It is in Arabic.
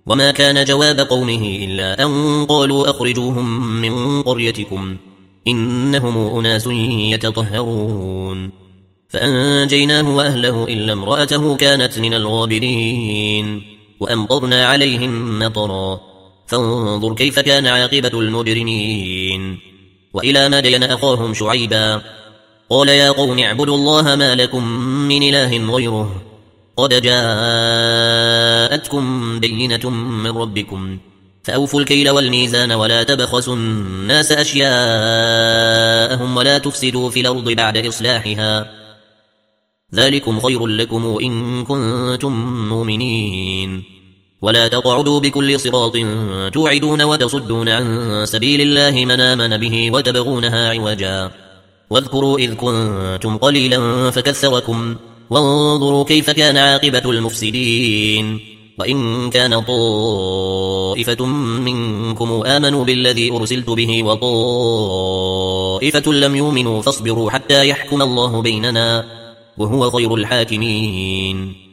وما كان جواب قومه إلا أن قالوا أخرجوهم من قريتكم إنهم أناس يتطهرون فأنجيناه وأهله إلا امرأته كانت من الغابرين وأمطرنا عليهم مطرا فانظر كيف كان عاقبة المجرمين وإلى مدين أخاهم شعيبا قال يا قوم اعبدوا الله ما لكم من إله غيره قد جاءتكم بينة من ربكم فأوفوا الكيل والميزان ولا تبخسوا الناس أشياءهم ولا تفسدوا في الأرض بعد إصلاحها ذلكم خير لكم إن كنتم مؤمنين ولا تقعدوا بكل صراط توعدون وتصدون عن سبيل الله من آمن به وتبغونها عوجا واذكروا إذ كنتم قليلا فكثركم وانظروا كيف كان عاقبة المفسدين وإن كان طائفة منكم آمنوا بالذي أرسلت به وطائفة لم يؤمنوا فاصبروا حتى يحكم الله بيننا وهو خير الحاكمين